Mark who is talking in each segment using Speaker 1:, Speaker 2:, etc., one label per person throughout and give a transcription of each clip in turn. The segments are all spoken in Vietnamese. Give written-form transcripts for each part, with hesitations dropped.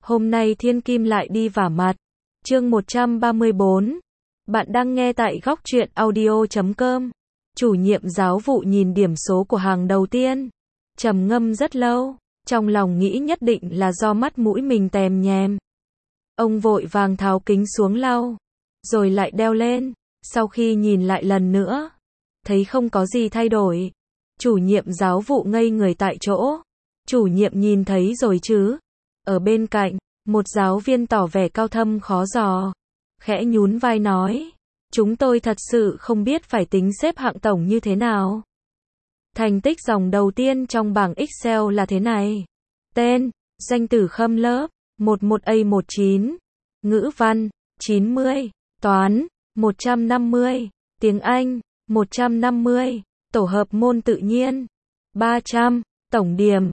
Speaker 1: Hôm nay thiên kim lại đi vả mặt. Chương 134. Bạn đang nghe tại góc truyện audio.com. Chủ nhiệm giáo vụ nhìn điểm số của hàng đầu tiên, trầm ngâm rất lâu, trong lòng nghĩ nhất định là do mắt mũi mình tèm nhèm. Ông vội vàng tháo kính xuống lau, rồi lại đeo lên, sau khi nhìn lại lần nữa, thấy không có gì thay đổi. Chủ nhiệm giáo vụ ngây người tại chỗ. Chủ nhiệm nhìn thấy rồi chứ? Ở bên cạnh, một giáo viên tỏ vẻ cao thâm khó dò, khẽ nhún vai nói, chúng tôi thật sự không biết phải tính xếp hạng tổng như thế nào. Thành tích dòng đầu tiên trong bảng Excel là thế này. Tên, danh tử khâm lớp, 11A19, ngữ văn, 90, toán, 150, tiếng Anh, 150, tổ hợp môn tự nhiên, 300, tổng điểm,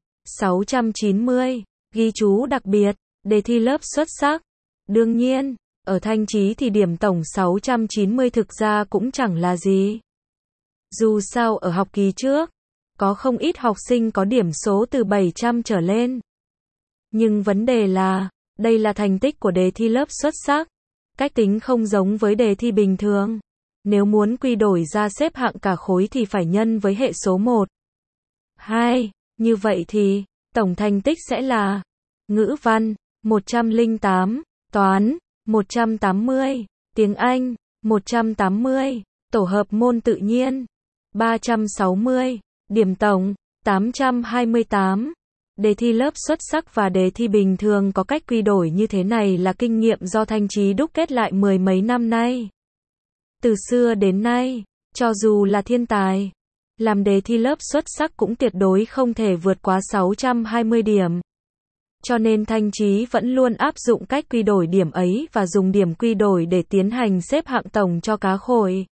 Speaker 1: 690, ghi chú đặc biệt, đề thi lớp xuất sắc. Đương nhiên, ở Thanh Chí thì điểm tổng 690 thực ra cũng chẳng là gì. Dù sao ở học kỳ trước, có không ít học sinh có điểm số từ 700 trở lên. Nhưng vấn đề là, đây là thành tích của đề thi lớp xuất sắc. Cách tính không giống với đề thi bình thường. Nếu muốn quy đổi ra xếp hạng cả khối thì phải nhân với hệ số 1. 2. Như vậy thì, tổng thành tích sẽ là ngữ văn, 108, toán, 180, tiếng Anh, 180, tổ hợp môn tự nhiên, 360, điểm tổng, 828. Đề thi lớp xuất sắc và đề thi bình thường có cách quy đổi như thế này là kinh nghiệm do Thanh Chí đúc kết lại mười mấy năm nay. Từ xưa đến nay, cho dù là thiên tài, làm đề thi lớp xuất sắc cũng tuyệt đối không thể vượt quá 620 điểm. Cho nên Thanh Chí vẫn luôn áp dụng cách quy đổi điểm ấy và dùng điểm quy đổi để tiến hành xếp hạng tổng cho cá khối.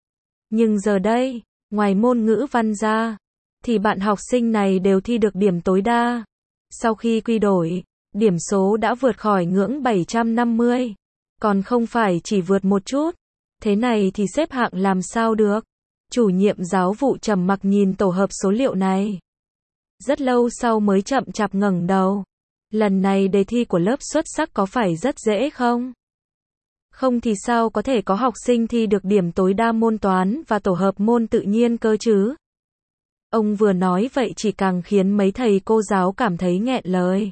Speaker 1: Nhưng giờ đây, ngoài môn ngữ văn ra, thì bạn học sinh này đều thi được điểm tối đa. Sau khi quy đổi, điểm số đã vượt khỏi ngưỡng 750, còn không phải chỉ vượt một chút. Thế này thì xếp hạng làm sao được? Chủ nhiệm giáo vụ trầm mặc nhìn tổ hợp số liệu này. Rất lâu sau mới chậm chạp ngẩng đầu. Lần này đề thi của lớp xuất sắc có phải rất dễ không? Không thì sao có thể có học sinh thi được điểm tối đa môn toán và tổ hợp môn tự nhiên cơ chứ? Ông vừa nói vậy chỉ càng khiến mấy thầy cô giáo cảm thấy nghẹn lời.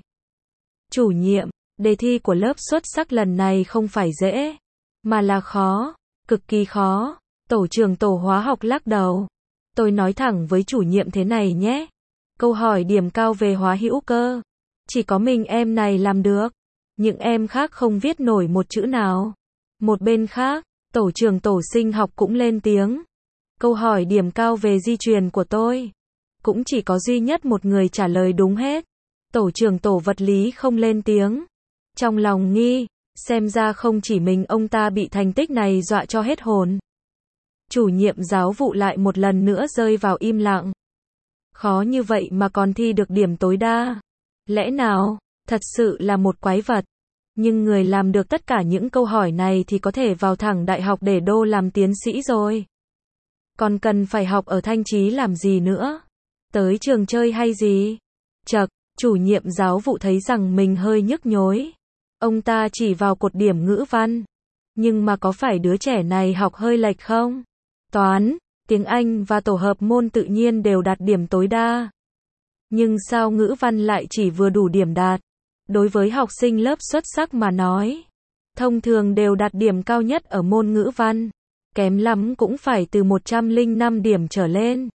Speaker 1: Chủ nhiệm, đề thi của lớp xuất sắc lần này không phải dễ, mà là khó, cực kỳ khó. Tổ trưởng tổ hóa học lắc đầu. Tôi nói thẳng với chủ nhiệm thế này nhé. Câu hỏi điểm cao về hóa hữu cơ, chỉ có mình em này làm được. Những em khác không viết nổi một chữ nào. Một bên khác, tổ trưởng tổ sinh học cũng lên tiếng. Câu hỏi điểm cao về di truyền của tôi, cũng chỉ có duy nhất một người trả lời đúng hết. Tổ trưởng tổ vật lý không lên tiếng. Trong lòng nghi, xem ra không chỉ mình ông ta bị thành tích này dọa cho hết hồn. Chủ nhiệm giáo vụ lại một lần nữa rơi vào im lặng. Khó như vậy mà còn thi được điểm tối đa. Lẽ nào, thật sự là một quái vật. Nhưng người làm được tất cả những câu hỏi này thì có thể vào thẳng đại học để đô làm tiến sĩ rồi. Còn cần phải học ở Thanh Chí làm gì nữa? Tới trường chơi hay gì? Chậc, chủ nhiệm giáo vụ thấy rằng mình hơi nhức nhối. Ông ta chỉ vào cột điểm ngữ văn. Nhưng mà có phải đứa trẻ này học hơi lệch không? Toán, tiếng Anh và tổ hợp môn tự nhiên đều đạt điểm tối đa. Nhưng sao ngữ văn lại chỉ vừa đủ điểm đạt? Đối với học sinh lớp xuất sắc mà nói, thông thường đều đạt điểm cao nhất ở môn ngữ văn. Kém lắm cũng phải từ 105 điểm trở lên.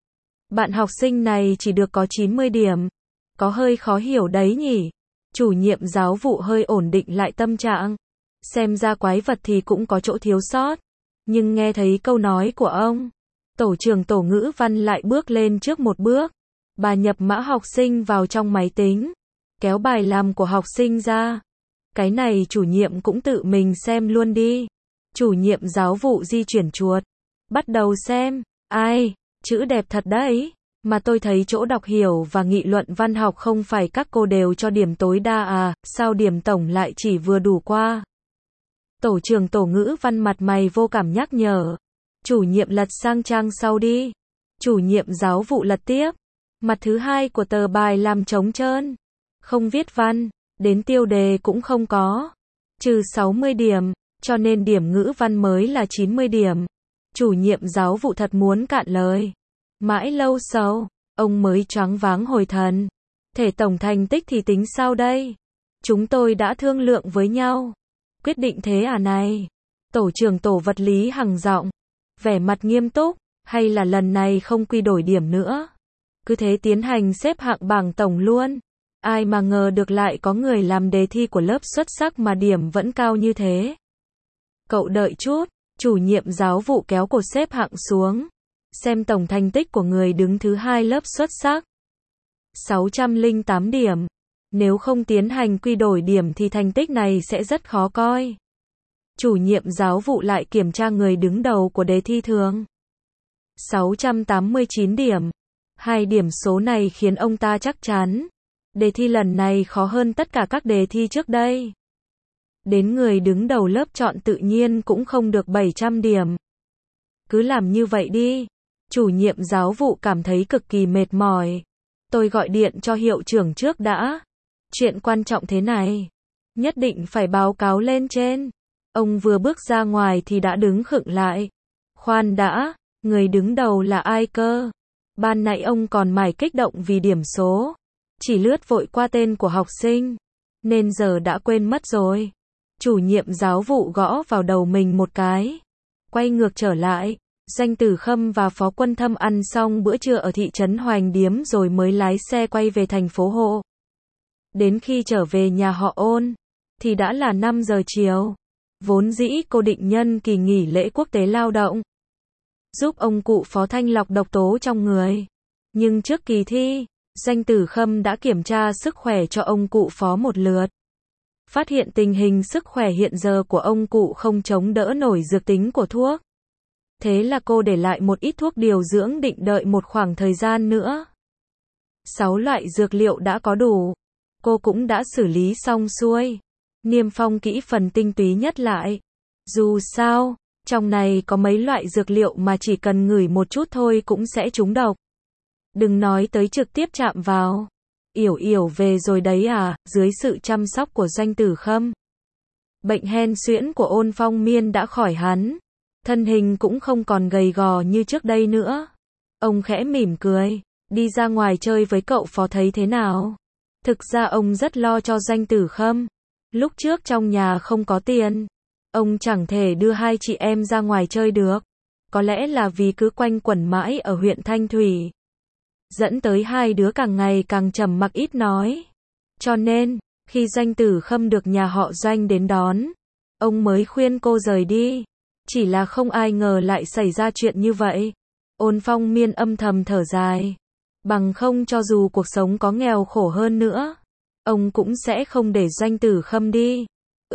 Speaker 1: Bạn học sinh này chỉ được có 90 điểm. Có hơi khó hiểu đấy nhỉ? Chủ nhiệm giáo vụ hơi ổn định lại tâm trạng. Xem ra quái vật thì cũng có chỗ thiếu sót. Nhưng nghe thấy câu nói của ông, tổ trưởng tổ ngữ văn lại bước lên trước một bước. Bà nhập mã học sinh vào trong máy tính, kéo bài làm của học sinh ra. Cái này chủ nhiệm cũng tự mình xem luôn đi. Chủ nhiệm giáo vụ di chuyển chuột, bắt đầu xem. Ai, chữ đẹp thật đấy. Mà tôi thấy chỗ đọc hiểu và nghị luận văn học không phải các cô đều cho điểm tối đa à, sao điểm tổng lại chỉ vừa đủ qua? Tổ trưởng tổ ngữ văn mặt mày vô cảm nhắc nhở. Chủ nhiệm lật sang trang sau đi. Chủ nhiệm giáo vụ lật tiếp. Mặt thứ hai của tờ bài làm trống trơn. Không viết văn. đến tiêu đề cũng không có. Trừ 60 điểm, cho nên điểm ngữ văn mới là 90 điểm. Chủ nhiệm giáo vụ thật muốn cạn lời. Mãi lâu sau, ông mới choáng váng hồi thần. Thể tổng thành tích thì tính sao đây? Chúng tôi đã thương lượng với nhau. Quyết định thế à này? Tổ trưởng tổ vật lý hằng giọng, vẻ mặt nghiêm túc, hay là lần này không quy đổi điểm nữa? Cứ thế tiến hành xếp hạng bảng tổng luôn. Ai mà ngờ được lại có người làm đề thi của lớp xuất sắc mà điểm vẫn cao như thế. Cậu đợi chút, chủ nhiệm giáo vụ kéo cột xếp hạng xuống. Xem tổng thành tích của người đứng thứ hai lớp xuất sắc. 608 điểm. Nếu không tiến hành quy đổi điểm thì thành tích này sẽ rất khó coi. Chủ nhiệm giáo vụ lại kiểm tra người đứng đầu của đề thi thường. 689 điểm. Hai điểm số này khiến ông ta chắc chắn. Đề thi lần này khó hơn tất cả các đề thi trước đây. Đến người đứng đầu lớp chọn tự nhiên cũng không được 700 điểm. Cứ làm như vậy đi. Chủ nhiệm giáo vụ cảm thấy cực kỳ mệt mỏi. Tôi gọi điện cho hiệu trưởng trước đã. Chuyện quan trọng thế này, nhất định phải báo cáo lên trên. Ông vừa bước ra ngoài thì đã đứng khựng lại. Khoan đã, người đứng đầu là ai cơ? Ban nãy ông còn mải kích động vì điểm số. Chỉ lướt vội qua tên của học sinh, nên giờ đã quên mất rồi. Chủ nhiệm giáo vụ gõ vào đầu mình một cái. Quay ngược trở lại. Danh Tử Khâm và Phó Quân Thâm ăn xong bữa trưa ở thị trấn Hoành Điếm rồi mới lái xe quay về thành phố Hộ. Đến khi trở về nhà họ Ôn, thì đã là 5 giờ chiều. Vốn dĩ cô định nhân kỳ nghỉ lễ quốc tế lao động, giúp ông cụ Phó thanh lọc độc tố trong người. Nhưng trước kỳ thi, Danh Tử Khâm đã kiểm tra sức khỏe cho ông cụ Phó một lượt. Phát hiện tình hình sức khỏe hiện giờ của ông cụ không chống đỡ nổi dược tính của thuốc. Thế là cô để lại một ít thuốc điều dưỡng định đợi một khoảng thời gian nữa. 6 loại dược liệu đã có đủ. Cô cũng đã xử lý xong xuôi. Niêm phong kỹ phần tinh túy nhất lại. Dù sao, trong này có mấy loại dược liệu mà chỉ cần ngửi một chút thôi cũng sẽ trúng độc. Đừng nói tới trực tiếp chạm vào. Yểu Yểu về rồi đấy à, dưới sự chăm sóc của Danh Tử Khâm. Bệnh hen suyễn của Ôn Phong Miên đã khỏi hẳn. Thân hình cũng không còn gầy gò như trước đây nữa. Ông khẽ mỉm cười. Đi ra ngoài chơi với cậu Phó thấy thế nào? Thực ra ông rất lo cho Danh Tử Khâm. Lúc trước trong nhà không có tiền, ông chẳng thể đưa hai chị em ra ngoài chơi được. Có lẽ là vì cứ quanh quẩn mãi ở huyện Thanh Thủy, dẫn tới hai đứa càng ngày càng trầm mặc ít nói. Cho nên, khi Danh Tử Khâm được nhà họ Doanh đến đón, ông mới khuyên cô rời đi. Chỉ là không ai ngờ lại xảy ra chuyện như vậy. Ôn Phong Miên âm thầm thở dài. Bằng không cho dù cuộc sống có nghèo khổ hơn nữa, ông cũng sẽ không để Danh Tử Khâm đi.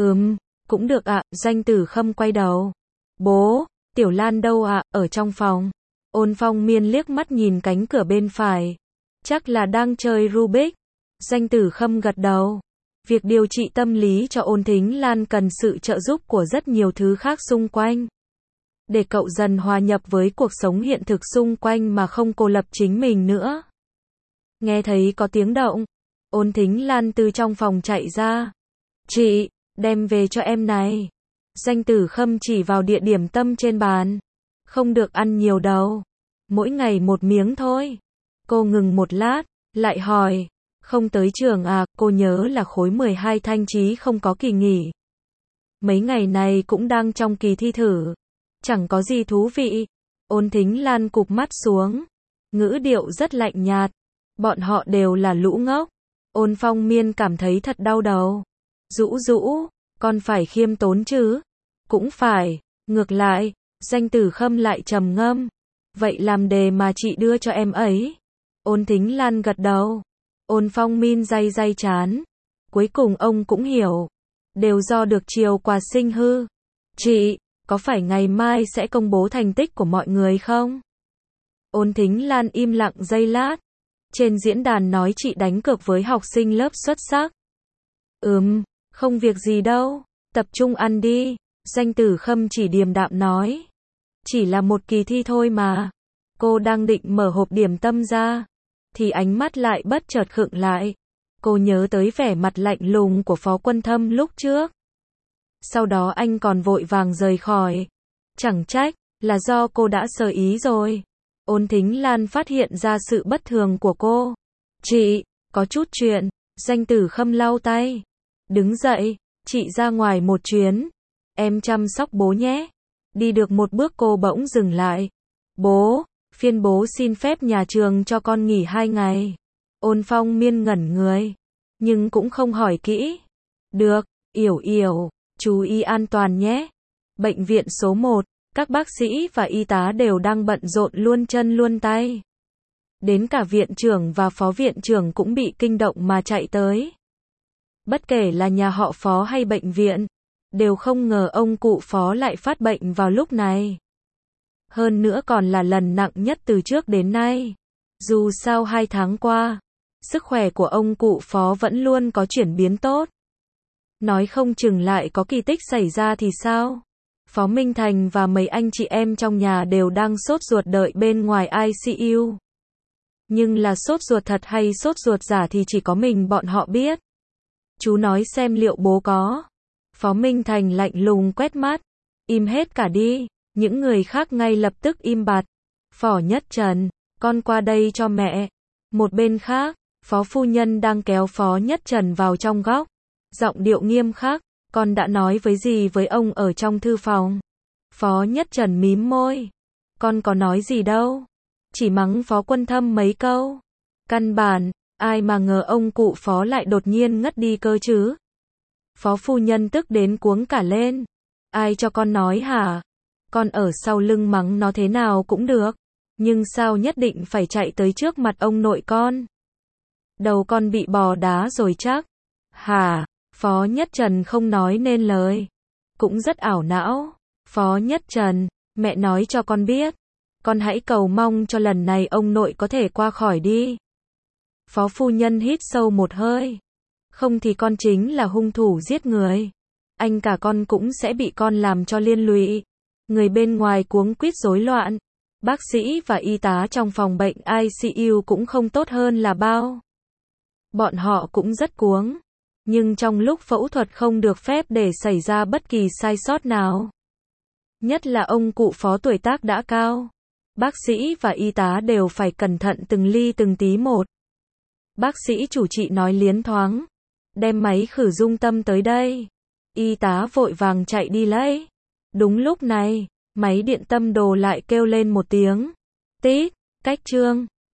Speaker 1: Cũng được ạ. Danh Tử Khâm quay đầu. Bố, Tiểu Lan đâu ạ? Ở trong phòng. Ôn Phong Miên liếc mắt nhìn cánh cửa bên phải. Chắc là đang chơi Rubik. Danh Tử Khâm gật đầu. Việc điều trị tâm lý cho Ôn Thính Lan cần sự trợ giúp của rất nhiều thứ khác xung quanh. Để cậu dần hòa nhập với cuộc sống hiện thực xung quanh mà không cô lập chính mình nữa. Nghe thấy có tiếng động, Ôn Thính Lan từ trong phòng chạy ra. Chị, đem về cho em này. Danh Tử Khâm chỉ vào địa điểm tâm trên bàn. Không được ăn nhiều đâu. Mỗi ngày một miếng thôi. Cô ngừng một lát, lại hỏi. Không tới trường à? Cô nhớ là khối 12 Thanh Chí không có kỳ nghỉ. Mấy ngày này cũng đang trong kỳ thi thử. Chẳng có gì thú vị. Ôn Thính Lan cụp mắt xuống. Ngữ điệu rất lạnh nhạt. Bọn họ đều là lũ ngốc. Ôn Phong Miên cảm thấy thật đau đầu. Dũ Dũ, con phải khiêm tốn chứ. Cũng phải. Ngược lại, Danh Tử Khâm lại trầm ngâm. Vậy làm đề mà chị đưa cho em ấy. Ôn Thính Lan gật đầu. Ôn Phong Miên day day chán. Cuối cùng ông cũng hiểu. Đều do được chiều quà sinh hư. Chị, có phải ngày mai sẽ công bố thành tích của mọi người không? Ôn Thính Lan im lặng giây lát. Trên diễn đàn nói chị đánh cược với học sinh lớp xuất sắc. Không việc gì đâu. Tập trung ăn đi. Danh Tử Khâm chỉ điềm đạm nói. Chỉ là một kỳ thi thôi mà. Cô đang định mở hộp điểm tâm ra, thì ánh mắt lại bất chợt khựng lại. Cô nhớ tới vẻ mặt lạnh lùng của Phó Quân Thâm lúc trước. Sau đó anh còn vội vàng rời khỏi. Chẳng trách, là do cô đã sơ ý rồi. Ôn Thính Lan phát hiện ra sự bất thường của cô. Chị, có chút chuyện. Danh Tử Khâm lau tay. Đứng dậy, chị ra ngoài một chuyến. Em chăm sóc bố nhé. Đi được một bước cô bỗng dừng lại. Bố, phiên bố xin phép nhà trường cho con nghỉ 2 ngày. Ôn Phong Miên ngẩn người, nhưng cũng không hỏi kỹ. Được, Yểu Yểu, chú ý an toàn nhé. Bệnh viện số 1, các bác sĩ và y tá đều đang bận rộn luôn chân luôn tay. Đến cả viện trưởng và phó viện trưởng cũng bị kinh động mà chạy tới. Bất kể là nhà họ Phó hay bệnh viện, đều không ngờ ông cụ Phó lại phát bệnh vào lúc này. Hơn nữa còn là lần nặng nhất từ trước đến nay. Dù sao 2 tháng qua, sức khỏe của ông cụ Phó vẫn luôn có chuyển biến tốt. Nói không chừng lại có kỳ tích xảy ra thì sao? Phó Minh Thành và mấy anh chị em trong nhà đều đang sốt ruột đợi bên ngoài ICU. Nhưng là sốt ruột thật hay sốt ruột giả thì chỉ có mình bọn họ biết. Chú nói xem liệu bố có. Phó Minh Thành lạnh lùng quét mắt. Im hết cả đi. Những người khác ngay lập tức im bặt. Phó Nhất Trần, con qua đây cho mẹ. Một bên khác, Phó Phu Nhân đang kéo Phó Nhất Trần vào trong góc. Giọng điệu nghiêm khắc, con đã nói với gì với ông ở trong thư phòng. Phó Nhất Trần mím môi. Con có nói gì đâu. Chỉ mắng Phó Quân Thâm mấy câu. Căn bản, ai mà ngờ ông cụ Phó lại đột nhiên ngất đi cơ chứ. Phó Phu Nhân tức đến cuống cả lên. Ai cho con nói hả? Con ở sau lưng mắng nó thế nào cũng được. Nhưng sao nhất định phải chạy tới trước mặt ông nội con? Đầu con bị bò đá rồi chắc. Hả? Phó Nhất Trần không nói nên lời. Cũng rất ảo não. Phó Nhất Trần, mẹ nói cho con biết. Con hãy cầu mong cho lần này ông nội có thể qua khỏi đi. Phó Phu Nhân hít sâu một hơi. Không thì con chính là hung thủ giết người. Anh cả con cũng sẽ bị con làm cho liên lụy. Người bên ngoài cuống quýt rối loạn. Bác sĩ và y tá trong phòng bệnh ICU cũng không tốt hơn là bao. Bọn họ cũng rất cuống. Nhưng trong lúc phẫu thuật không được phép để xảy ra bất kỳ sai sót nào. Nhất là ông cụ Phó tuổi tác đã cao. Bác sĩ và y tá đều phải cẩn thận từng ly từng tí một. Bác sĩ chủ trị nói liến thoáng. Đem máy khử dung tâm tới đây. Y tá vội vàng chạy đi lấy. Đúng lúc này, máy điện tâm đồ lại kêu lên một tiếng. Tít, cách chương.